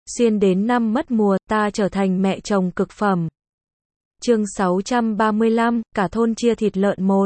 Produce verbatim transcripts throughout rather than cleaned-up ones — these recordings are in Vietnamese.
Xuyên đến năm mất mùa, ta trở thành mẹ chồng cực phẩm. Chương sáu trăm ba mươi lăm, cả thôn chia thịt lợn một.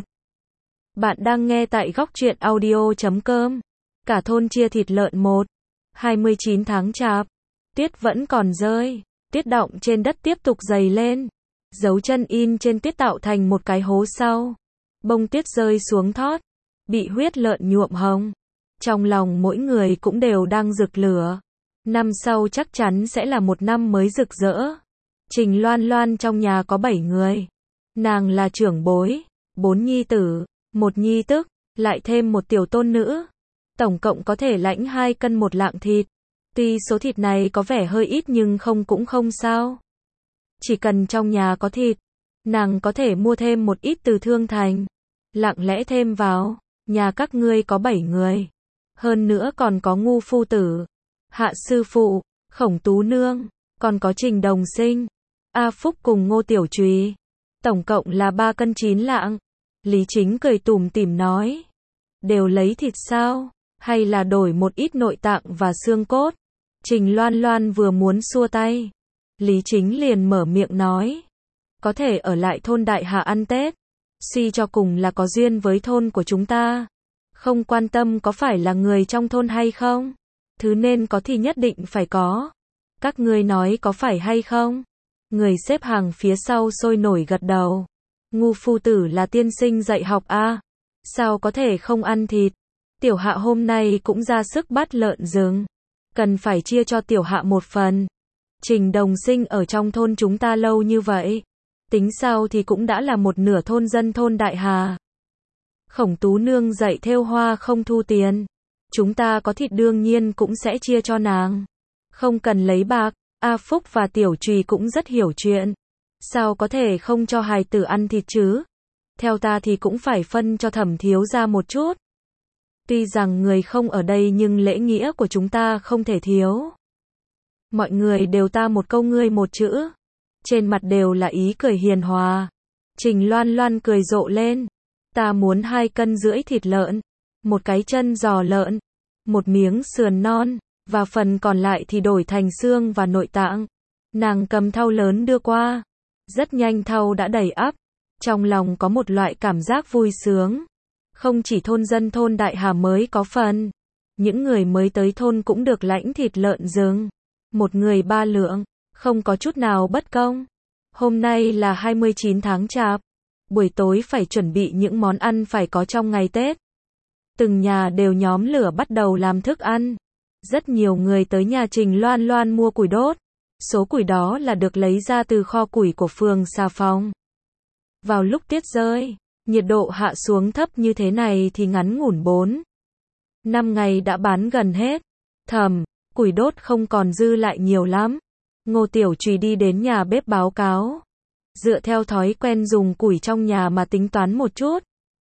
Bạn đang nghe tại góc truyện audio chấm com. Cả thôn chia thịt lợn một. hai mươi chín tháng chạp. Tuyết vẫn còn rơi. Tuyết đọng trên đất tiếp tục dày lên. Dấu chân in trên tuyết tạo thành một cái hố sâu. Bông tuyết rơi xuống thót. Bị huyết lợn nhuộm hồng. Trong lòng mỗi người cũng đều đang rực lửa. Năm sau chắc chắn sẽ là một năm mới rực rỡ. Trình Loan Loan trong nhà có bảy người. Nàng là trưởng bối, bốn nhi tử, một nhi tức, lại thêm một tiểu tôn nữ. Tổng cộng có thể lãnh hai cân một lạng thịt. Tuy số thịt này có vẻ hơi ít nhưng không cũng không sao. Chỉ cần trong nhà có thịt, nàng có thể mua thêm một ít từ Thương Thành. Lặng lẽ thêm vào, nhà các ngươi có bảy người. Hơn nữa còn có Ngu phu tử, Hạ sư phụ, Khổng tú nương, còn có Trình đồng sinh, A Phúc cùng Ngô tiểu trùy. Tổng cộng là ba cân chín lạng. Lý Chính cười tủm tỉm nói. Đều lấy thịt sao? Hay là đổi một ít nội tạng và xương cốt? Trình Loan Loan vừa muốn xua tay. Lý Chính liền mở miệng nói. Có thể ở lại thôn Đại Hà ăn Tết. Suy cho cùng là có duyên với thôn của chúng ta. Không quan tâm có phải là người trong thôn hay không. Thứ nên có thì nhất định phải có. Các ngươi nói có phải hay không? Người xếp hàng phía sau sôi nổi gật đầu. Ngu phu tử là tiên sinh dạy học a, à? Sao có thể không ăn thịt? Tiểu Hạ hôm nay cũng ra sức bắt lợn rừng. Cần phải chia cho Tiểu Hạ một phần. Trình đồng sinh ở trong thôn chúng ta lâu như vậy. Tính sao thì cũng đã là một nửa thôn dân thôn Đại Hà. Khổng tú nương dạy thêu hoa không thu tiền. Chúng ta có thịt đương nhiên cũng sẽ chia cho nàng. Không cần lấy bạc. A Phúc và Tiểu Trùy cũng rất hiểu chuyện. Sao có thể không cho hài tử ăn thịt chứ? Theo ta thì cũng phải phân cho Thẩm thiếu gia một chút. Tuy rằng người không ở đây nhưng lễ nghĩa của chúng ta không thể thiếu. Mọi người đều ta một câu ngươi một chữ. Trên mặt đều là ý cười hiền hòa. Trình Loan Loan cười rộ lên. Ta muốn hai cân rưỡi thịt lợn, một cái chân giò lợn, một miếng sườn non, và phần còn lại thì đổi thành xương và nội tạng. Nàng cầm thau lớn đưa qua. Rất nhanh thau đã đầy ắp. Trong lòng có một loại cảm giác vui sướng. Không chỉ thôn dân thôn Đại Hà mới có phần. Những người mới tới thôn cũng được lãnh thịt lợn rừng. Một người ba lượng. Không có chút nào bất công. Hôm nay là hai mươi chín tháng chạp. Buổi tối phải chuẩn bị những món ăn phải có trong ngày Tết. Từng nhà đều nhóm lửa bắt đầu làm thức ăn. Rất nhiều người tới nhà Trình Loan Loan mua củi đốt. Số củi đó là được lấy ra từ kho củi của phường Xà Phòng. Vào lúc tuyết rơi, nhiệt độ hạ xuống thấp như thế này thì ngắn ngủn bốn năm ngày đã bán gần hết. Thầm, củi đốt không còn dư lại nhiều lắm. Ngô Tiểu Trùy đi đến nhà bếp báo cáo. Dựa theo thói quen dùng củi trong nhà mà tính toán một chút.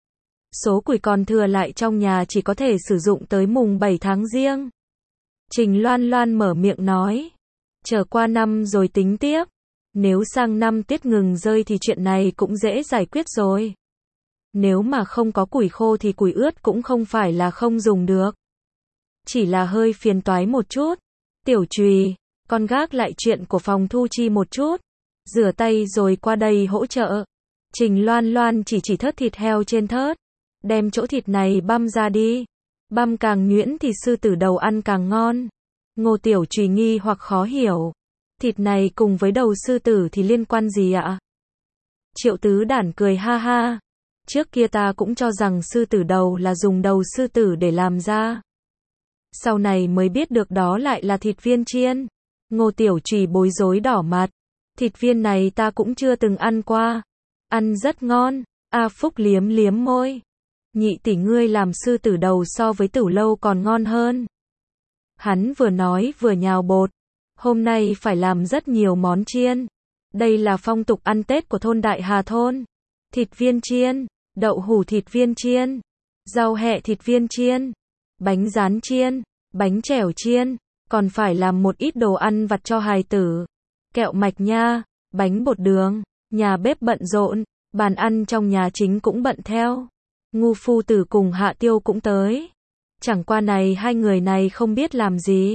Số củi còn thừa lại trong nhà chỉ có thể sử dụng tới mùng bảy tháng Giêng. Trình Loan Loan mở miệng nói. Chờ qua năm rồi tính tiếp. Nếu sang năm tuyết ngừng rơi thì chuyện này cũng dễ giải quyết rồi. Nếu mà không có củi khô thì củi ướt cũng không phải là không dùng được. Chỉ là hơi phiền toái một chút. Tiểu Trùy, con gác lại chuyện của phòng thu chi một chút. Rửa tay rồi qua đây hỗ trợ. Trình Loan Loan chỉ chỉ thớt thịt heo trên thớt. Đem chỗ thịt này băm ra đi. Băm càng nhuyễn thì sư tử đầu ăn càng ngon. Ngô Tiểu Trùy nghi hoặc khó hiểu. Thịt này cùng với đầu sư tử thì liên quan gì ạ? Triệu Tứ Đản cười ha ha. Trước kia ta cũng cho rằng sư tử đầu là dùng đầu sư tử để làm ra. Sau này mới biết được đó lại là thịt viên chiên. Ngô Tiểu Trùy bối rối đỏ mặt. Thịt viên này ta cũng chưa từng ăn qua. Ăn rất ngon. A Phúc liếm liếm môi. Nhị tỷ ngươi làm sư tử đầu so với tử lâu còn ngon hơn. Hắn vừa nói vừa nhào bột. Hôm nay phải làm rất nhiều món chiên. Đây là phong tục ăn Tết của thôn Đại Hà thôn. Thịt viên chiên, đậu hủ thịt viên chiên, rau hẹ thịt viên chiên, bánh rán chiên, bánh chèo chiên, còn phải làm một ít đồ ăn vặt cho hài tử. Kẹo mạch nha, bánh bột đường, nhà bếp bận rộn, bàn ăn trong nhà chính cũng bận theo. Ngu phu tử cùng Hạ Tiêu cũng tới. Chẳng qua này hai người này không biết làm gì.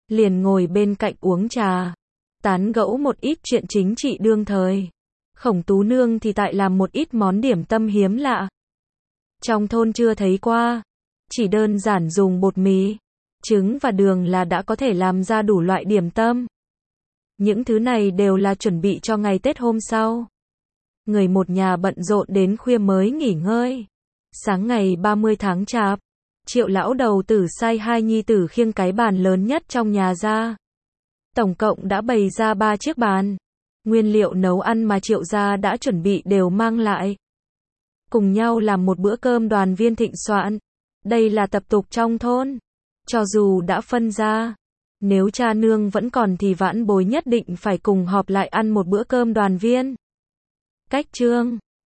liền ngồi bên cạnh uống trà, tán gẫu một ít chuyện chính trị đương thời. Khổng Tú Nương thì tại làm một ít món điểm tâm hiếm lạ. Trong thôn chưa thấy qua, chỉ đơn giản dùng bột mì, trứng và đường là đã có thể làm ra đủ loại điểm tâm. Những thứ này đều là chuẩn bị cho ngày Tết hôm sau. Người một nhà bận rộn đến khuya mới nghỉ ngơi. Sáng ngày ba mươi tháng Chạp, Triệu lão đầu tử sai hai nhi tử khiêng cái bàn lớn nhất trong nhà ra. Tổng cộng đã bày ra ba chiếc bàn. Nguyên liệu nấu ăn mà Triệu gia đã chuẩn bị đều mang lại. Cùng nhau làm một bữa cơm đoàn viên thịnh soạn. Đây là tập tục trong thôn. Cho dù đã phân ra, nếu cha nương vẫn còn thì vãn bối nhất định phải cùng họp lại ăn một bữa cơm đoàn viên. Cách chương